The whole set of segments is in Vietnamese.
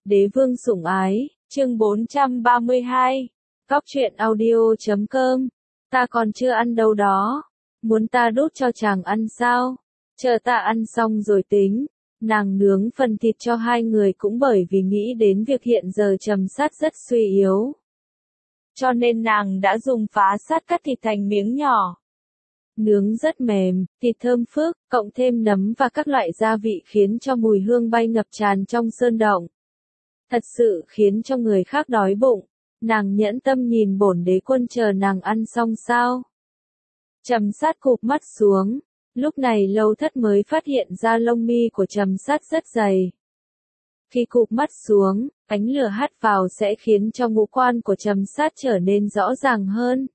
Đế vương sủng ái, chương 432. Góc truyện audio.com. Ta còn chưa ăn đâu đó. Muốn ta đút cho chàng ăn sao? Chờ ta ăn xong rồi tính. Nàng nướng phần thịt cho hai người cũng bởi vì nghĩ đến việc hiện giờ Trầm Sát rất suy yếu. Cho nên nàng đã dùng phá sát cắt thịt thành miếng nhỏ. Nướng rất mềm, thịt thơm phức, cộng thêm nấm và các loại gia vị khiến cho mùi hương bay ngập tràn trong sơn động. Thật sự khiến cho người khác đói bụng. Nàng nhẫn tâm nhìn bổn đế quân chờ nàng ăn xong sao. Trầm Sát cụp mắt xuống. Lúc này Lâu Thất mới phát hiện ra lông mi của Trầm Sát rất dày. Khi cụp mắt xuống, ánh lửa hắt vào sẽ khiến cho ngũ quan của Trầm Sát trở nên rõ ràng hơn.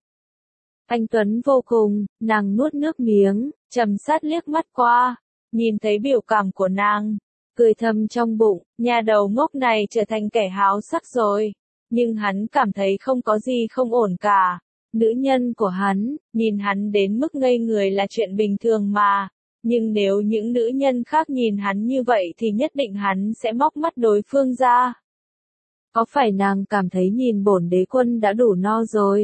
Anh tuấn vô cùng, nàng nuốt nước miếng, Trầm Sát liếc mắt qua, nhìn thấy biểu cảm của nàng, cười thầm trong bụng, nhà đầu ngốc này trở thành kẻ háo sắc rồi. Nhưng hắn cảm thấy không có gì không ổn cả. Nữ nhân của hắn, nhìn hắn đến mức ngây người là chuyện bình thường mà. Nhưng nếu những nữ nhân khác nhìn hắn như vậy thì nhất định hắn sẽ móc mắt đối phương ra. Có phải nàng cảm thấy nhìn bổn đế quân đã đủ no rồi?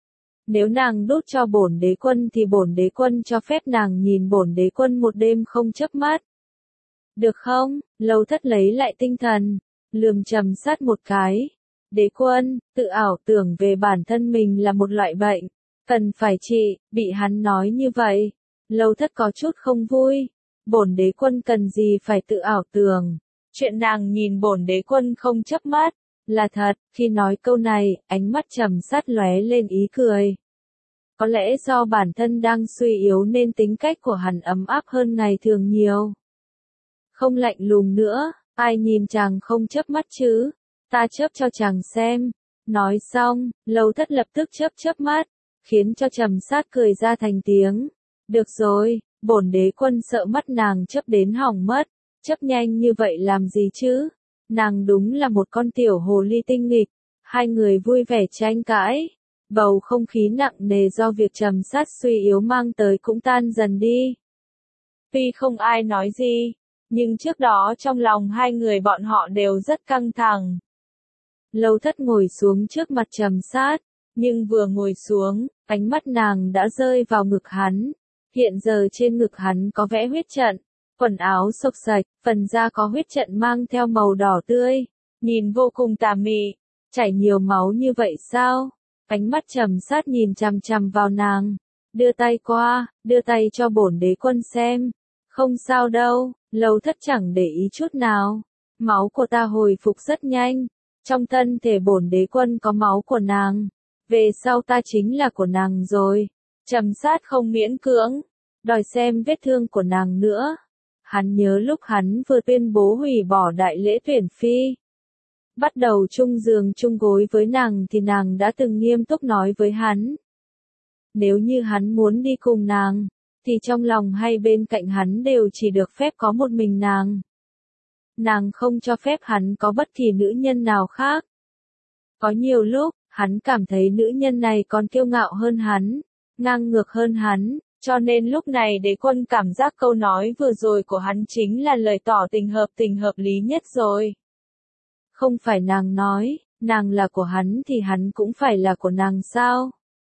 Nếu nàng đút cho bổn đế quân thì bổn đế quân cho phép nàng nhìn bổn đế quân một đêm không chớp mắt. Được không? Lâu Thất lấy lại tinh thần, lườm Trầm Sát một cái. Đế quân, tự ảo tưởng về bản thân mình là một loại bệnh, cần phải trị, bị hắn nói như vậy. Lâu Thất có chút không vui. Bổn đế quân cần gì phải tự ảo tưởng. Chuyện nàng nhìn bổn đế quân không chớp mắt, là thật. Khi nói câu này, ánh mắt Trầm Sát lóe lên ý cười. Có lẽ do bản thân đang suy yếu nên tính cách của hắn ấm áp hơn ngày thường nhiều. Không lạnh lùng nữa, ai nhìn chàng không chớp mắt chứ? Ta chớp cho chàng xem. Nói xong, Lâu Thất lập tức chớp mắt, khiến cho Trầm Sát cười ra thành tiếng. Được rồi, bổn đế quân sợ mắt nàng chớp đến hỏng mất, chớp nhanh như vậy làm gì chứ? Nàng đúng là một con tiểu hồ ly tinh nghịch. Hai người vui vẻ tranh cãi, bầu không khí nặng nề do việc Trầm Sát suy yếu mang tới cũng tan dần đi. Tuy không ai nói gì, nhưng trước đó trong lòng hai người bọn họ đều rất căng thẳng. Lâu Thất ngồi xuống trước mặt Trầm Sát, nhưng vừa ngồi xuống, ánh mắt nàng đã rơi vào ngực hắn. Hiện giờ trên ngực hắn có vẽ huyết trận, quần áo xộc xạch, phần da có huyết trận mang theo màu đỏ tươi, nhìn vô cùng tà mị. Chảy nhiều máu như vậy sao? Ánh mắt Trầm Sát nhìn chằm chằm vào nàng, đưa tay qua, đưa tay cho bổn đế quân xem. Không sao đâu, Lâu Thất chẳng để ý chút nào. Máu của ta hồi phục rất nhanh. Trong thân thể bổn đế quân có máu của nàng. Về sau ta chính là của nàng rồi. Trầm Sát không miễn cưỡng, đòi xem vết thương của nàng nữa. Hắn nhớ lúc hắn vừa tuyên bố hủy bỏ đại lễ tuyển phi. Bắt đầu chung giường chung gối với nàng thì nàng đã từng nghiêm túc nói với hắn. Nếu như hắn muốn đi cùng nàng, thì trong lòng hay bên cạnh hắn đều chỉ được phép có một mình nàng. Nàng không cho phép hắn có bất kỳ nữ nhân nào khác. Có nhiều lúc, hắn cảm thấy nữ nhân này còn kiêu ngạo hơn hắn, ngang ngược hơn hắn, cho nên lúc này đế quân cảm giác câu nói vừa rồi của hắn chính là lời tỏ tình hợp lý nhất rồi. Không phải nàng nói, nàng là của hắn thì hắn cũng phải là của nàng sao?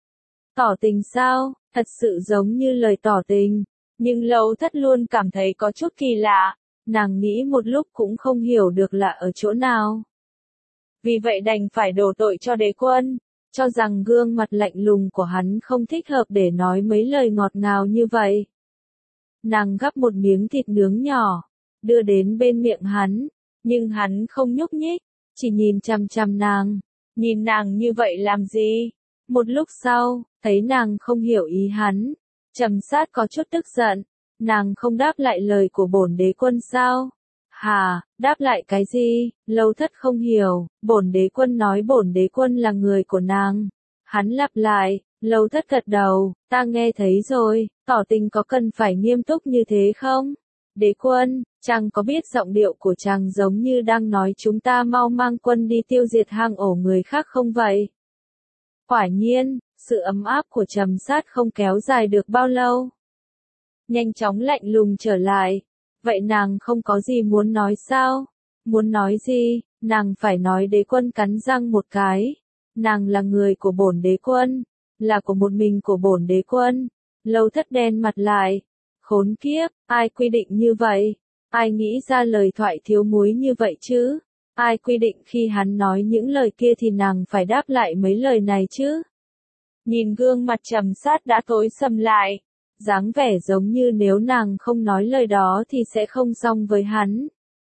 Tỏ tình sao? Thật sự giống như lời tỏ tình, nhưng Lâu Thất luôn cảm thấy có chút kỳ lạ. Nàng nghĩ một lúc cũng không hiểu được lạ ở chỗ nào. Vì vậy đành phải đổ tội cho đế quân, cho rằng gương mặt lạnh lùng của hắn không thích hợp để nói mấy lời ngọt ngào như vậy. Nàng gắp một miếng thịt nướng nhỏ, đưa đến bên miệng hắn, nhưng hắn không nhúc nhích, chỉ nhìn chằm chằm nàng. Nhìn nàng như vậy làm gì? Một lúc sau, thấy nàng không hiểu ý hắn, Trầm Sát có chút tức giận. Nàng không đáp lại lời của bổn đế quân sao? Hà, đáp lại cái gì? Lâu Thất không hiểu, bổn đế quân nói bổn đế quân là người của nàng. Hắn lặp lại, Lâu Thất gật đầu, ta nghe thấy rồi, tỏ tình có cần phải nghiêm túc như thế không? Đế quân, chàng có biết giọng điệu của chàng giống như đang nói chúng ta mau mang quân đi tiêu diệt hang ổ người khác không vậy? Quả nhiên, sự ấm áp của Trầm Sát không kéo dài được bao lâu. Nhanh chóng lạnh lùng trở lại. Vậy nàng không có gì muốn nói sao? Muốn nói gì? Nàng phải nói đế quân cắn răng một cái. Nàng là người của bổn đế quân, là của một mình của bổn đế quân. Lâu Thất đen mặt lại. Khốn kiếp, ai quy định như vậy? Ai nghĩ ra lời thoại thiếu muối như vậy chứ? Ai quy định khi hắn nói những lời kia thì nàng phải đáp lại mấy lời này chứ? Nhìn gương mặt trầm sát đã tối sầm lại, dáng vẻ giống như nếu nàng không nói lời đó thì sẽ không xong với hắn.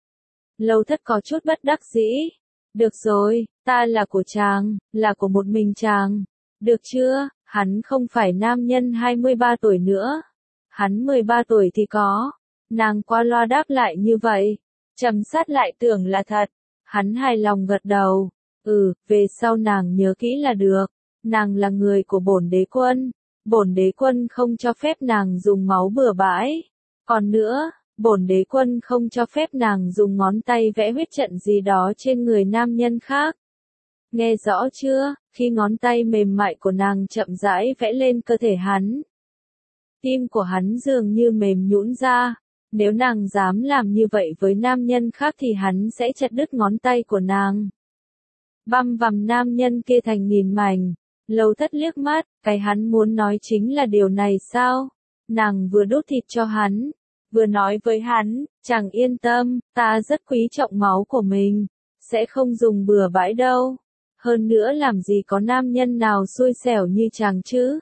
Lâu Thất có chút bất đắc dĩ. Được rồi, ta là của chàng, là của một mình chàng. Được chưa, hắn không phải nam nhân 23 tuổi nữa. Hắn 13 tuổi thì có. Nàng qua loa đáp lại như vậy. Trầm sát lại tưởng là thật. Hắn hài lòng gật đầu. Về sau nàng nhớ kỹ là được. Nàng là người của bổn đế quân. Bổn đế quân không cho phép nàng dùng máu bừa bãi. Còn nữa, bổn đế quân không cho phép nàng dùng ngón tay vẽ huyết trận gì đó trên người nam nhân khác. Nghe rõ chưa? Khi ngón tay mềm mại của nàng chậm rãi vẽ lên cơ thể hắn. Tim của hắn dường như mềm nhũn ra. Nếu nàng dám làm như vậy với nam nhân khác thì hắn sẽ chặt đứt ngón tay của nàng. Băm vằm nam nhân kia thành nghìn mảnh. Lâu Thất liếc mắt, cái hắn muốn nói chính là điều này sao? Nàng vừa đút thịt cho hắn, vừa nói với hắn, chàng yên tâm, ta rất quý trọng máu của mình, sẽ không dùng bừa bãi đâu. Hơn nữa làm gì có nam nhân nào xui xẻo như chàng chứ?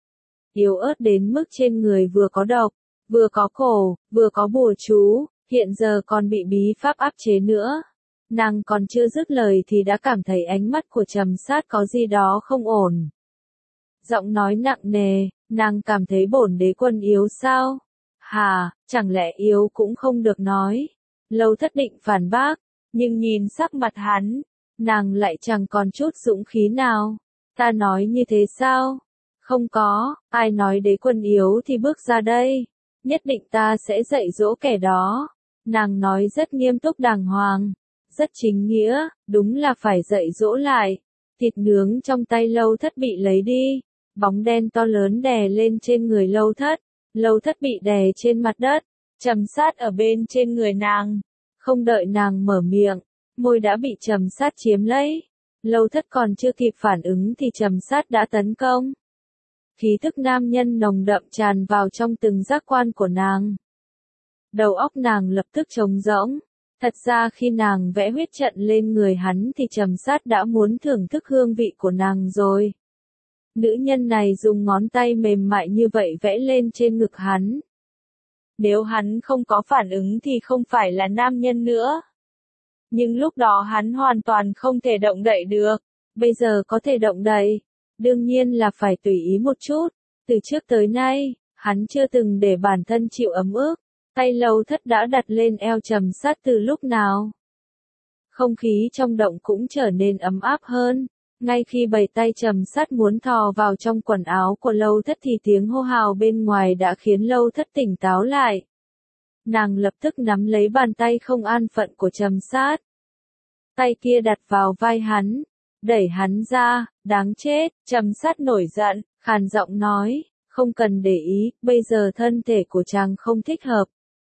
Yếu ớt đến mức trên người vừa có độc, vừa có cổ, vừa có bùa chú, hiện giờ còn bị bí pháp áp chế nữa. Nàng còn chưa dứt lời thì đã cảm thấy ánh mắt của Trầm Sát có gì đó không ổn. Giọng nói nặng nề, nàng cảm thấy bổn đế quân yếu sao? Hà, chẳng lẽ yếu cũng không được nói. Lâu Thất định phản bác, nhưng nhìn sắc mặt hắn, nàng lại chẳng còn chút dũng khí nào. Ta nói như thế sao? Không có, ai nói đế quân yếu thì bước ra đây. Nhất định ta sẽ dạy dỗ kẻ đó. Nàng nói rất nghiêm túc đàng hoàng, rất chính nghĩa, đúng là phải dạy dỗ lại. Thịt nướng trong tay Lâu Thất bị lấy đi, bóng đen to lớn đè lên trên người Lâu Thất. Lâu Thất bị đè trên mặt đất, Trầm Sát ở bên trên người nàng. Không đợi nàng mở miệng, môi đã bị Trầm Sát chiếm lấy. Lâu Thất còn chưa kịp phản ứng thì Trầm Sát đã tấn công. Khí thức nam nhân nồng đậm tràn vào trong từng giác quan của nàng. Đầu óc nàng lập tức trống rỗng. Thật ra khi nàng vẽ huyết trận lên người hắn thì Trầm Sát đã muốn thưởng thức hương vị của nàng rồi. Nữ nhân này dùng ngón tay mềm mại như vậy vẽ lên trên ngực hắn. Nếu hắn không có phản ứng thì không phải là nam nhân nữa. Nhưng lúc đó hắn hoàn toàn không thể động đậy được. Bây giờ có thể động đậy. Đương nhiên là phải tùy ý một chút. Từ trước tới nay, hắn chưa từng để bản thân chịu ấm ức. Tay Lâu Thất đã đặt lên eo Trầm Sát từ lúc nào. Không khí trong động cũng trở nên ấm áp hơn. Ngay khi bầy tay Trầm Sát muốn thò vào trong quần áo của Lâu Thất thì tiếng hô hào bên ngoài đã khiến Lâu Thất tỉnh táo lại. Nàng lập tức nắm lấy bàn tay không an phận của Trầm Sát. Tay kia đặt vào vai hắn, đẩy hắn ra, đáng chết. Trầm Sát nổi giận, khàn giọng nói, không cần để ý, bây giờ thân thể của chàng không thích hợp.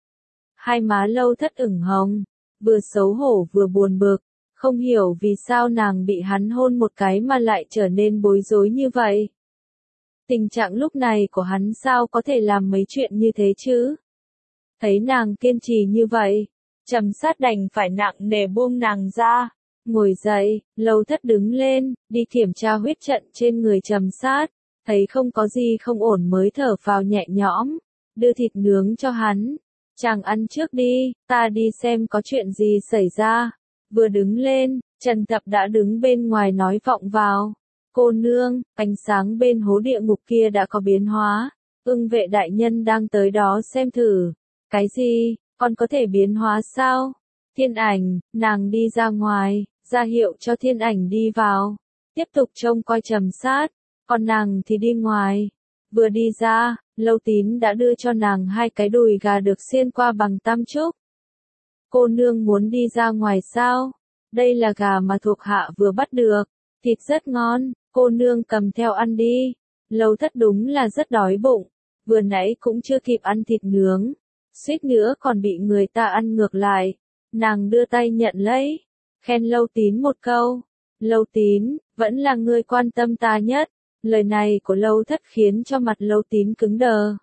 Hai má Lâu Thất ửng hồng, vừa xấu hổ vừa buồn bực, không hiểu vì sao nàng bị hắn hôn một cái mà lại trở nên bối rối như vậy. Tình trạng lúc này của hắn sao có thể làm mấy chuyện như thế chứ? Thấy nàng kiên trì như vậy, Trầm Sát đành phải nặng nề buông nàng ra. Ngồi dậy, Lâu Thất đứng lên, đi kiểm tra huyết trận trên người Trầm Sát, thấy không có gì không ổn mới thở phào nhẹ nhõm, đưa thịt nướng cho hắn. Chàng ăn trước đi, ta đi xem có chuyện gì xảy ra. Vừa đứng lên, Trần Thập đã đứng bên ngoài nói vọng vào. Cô nương, ánh sáng bên hố địa ngục kia đã có biến hóa. Ưng vệ đại nhân đang tới đó xem thử. Cái gì, con có thể biến hóa sao? Thiên Ảnh, nàng đi ra ngoài, ra hiệu cho Thiên Ảnh đi vào. Tiếp tục trông coi Trầm Sát, còn nàng thì đi ngoài. Vừa đi ra, Lâu Tín đã đưa cho nàng 2 cái đùi gà được xiên qua bằng tam trúc. Cô nương muốn đi ra ngoài sao? Đây là gà mà thuộc hạ vừa bắt được. Thịt rất ngon, cô nương cầm theo ăn đi. Lâu Thất đúng là rất đói bụng. Vừa nãy cũng chưa kịp ăn thịt nướng. Suýt nữa còn bị người ta ăn ngược lại. Nàng đưa tay nhận lấy. khen Lâu Tín một câu. Lâu Tín, vẫn là ngươi quan tâm ta nhất. Lời này của Lâu Thất khiến cho mặt Lâu Tín cứng đờ.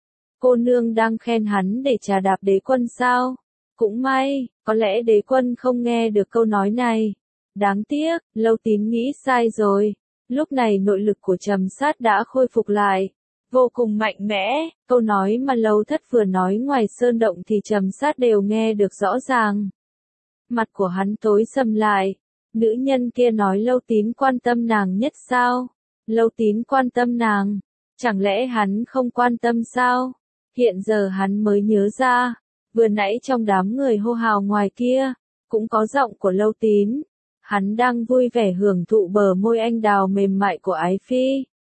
Cô nương đang khen hắn để trà đạp đế quân sao? Cũng may, có lẽ đế quân không nghe được câu nói này. Đáng tiếc, Lâu Tín nghĩ sai rồi. Lúc này nội lực của Trầm Sát đã khôi phục lại. Vô cùng mạnh mẽ, câu nói mà Lâu Thất vừa nói ngoài sơn động thì Trầm Sát đều nghe được rõ ràng. Mặt của hắn tối sầm lại. Nữ nhân kia nói Lâu Tín quan tâm nàng nhất sao? Lâu Tín quan tâm nàng. Chẳng lẽ hắn không quan tâm sao? Hiện giờ hắn mới nhớ ra. Vừa nãy trong đám người hô hào ngoài kia, cũng có giọng của Lâu Tín. Hắn đang vui vẻ hưởng thụ bờ môi anh đào mềm mại của Ái Phi.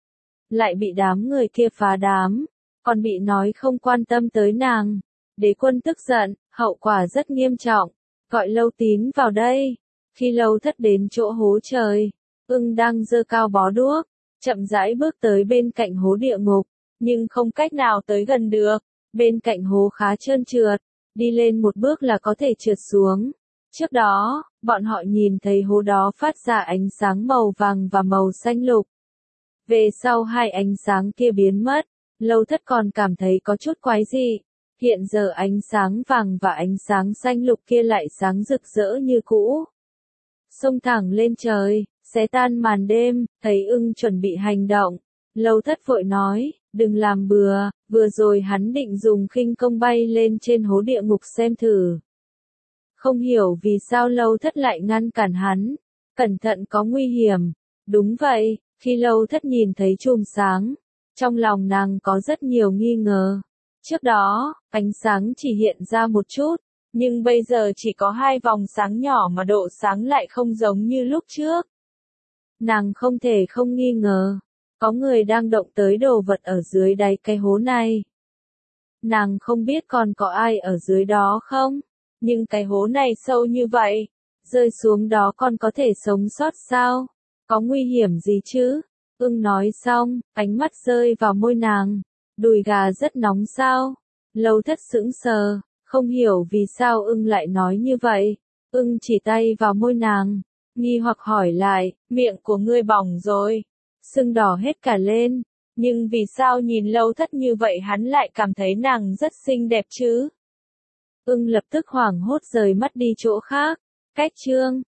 Lại bị đám người kia phá đám, còn bị nói không quan tâm tới nàng. Đế quân tức giận, hậu quả rất nghiêm trọng. Gọi Lâu Tín vào đây. Khi Lâu Thất đến chỗ hố trời, ưng đang giơ cao bó đuốc, chậm rãi bước tới bên cạnh hố địa ngục, nhưng không cách nào tới gần được. Bên cạnh hố khá trơn trượt, đi lên một bước là có thể trượt xuống. Trước đó, bọn họ nhìn thấy hố đó phát ra ánh sáng màu vàng và màu xanh lục. Về sau hai ánh sáng kia biến mất, Lâu Thất còn cảm thấy có chút quái dị. Hiện giờ ánh sáng vàng và ánh sáng xanh lục kia lại sáng rực rỡ như cũ. Xông thẳng lên trời, xé tan màn đêm, thấy ưng chuẩn bị hành động. Lâu Thất vội nói, đừng làm bừa, vừa rồi hắn định dùng khinh công bay lên trên hố địa ngục xem thử. Không hiểu vì sao Lâu Thất lại ngăn cản hắn, cẩn thận có nguy hiểm. Đúng vậy, khi Lâu Thất nhìn thấy chùm sáng, trong lòng nàng có rất nhiều nghi ngờ. Trước đó, ánh sáng chỉ hiện ra một chút, nhưng bây giờ chỉ có hai vòng sáng nhỏ mà độ sáng lại không giống như lúc trước. Nàng không thể không nghi ngờ, có người đang động tới đồ vật ở dưới đáy cái hố này. Nàng không biết còn có ai ở dưới đó không, nhưng cái hố này sâu như vậy, rơi xuống đó còn có thể sống sót sao? Có nguy hiểm gì chứ? Ưng nói xong, ánh mắt rơi vào môi nàng. Đùi gà rất nóng sao? Lâu Thất sững sờ, không hiểu vì sao ưng lại nói như vậy. Ưng chỉ tay vào môi nàng, nghi hoặc hỏi lại, miệng của ngươi bỏng rồi, sưng đỏ hết cả lên. Nhưng vì sao nhìn Lâu Thất như vậy hắn lại cảm thấy nàng rất xinh đẹp chứ? Ưng lập tức hoảng hốt rời mắt đi chỗ khác. Cách chương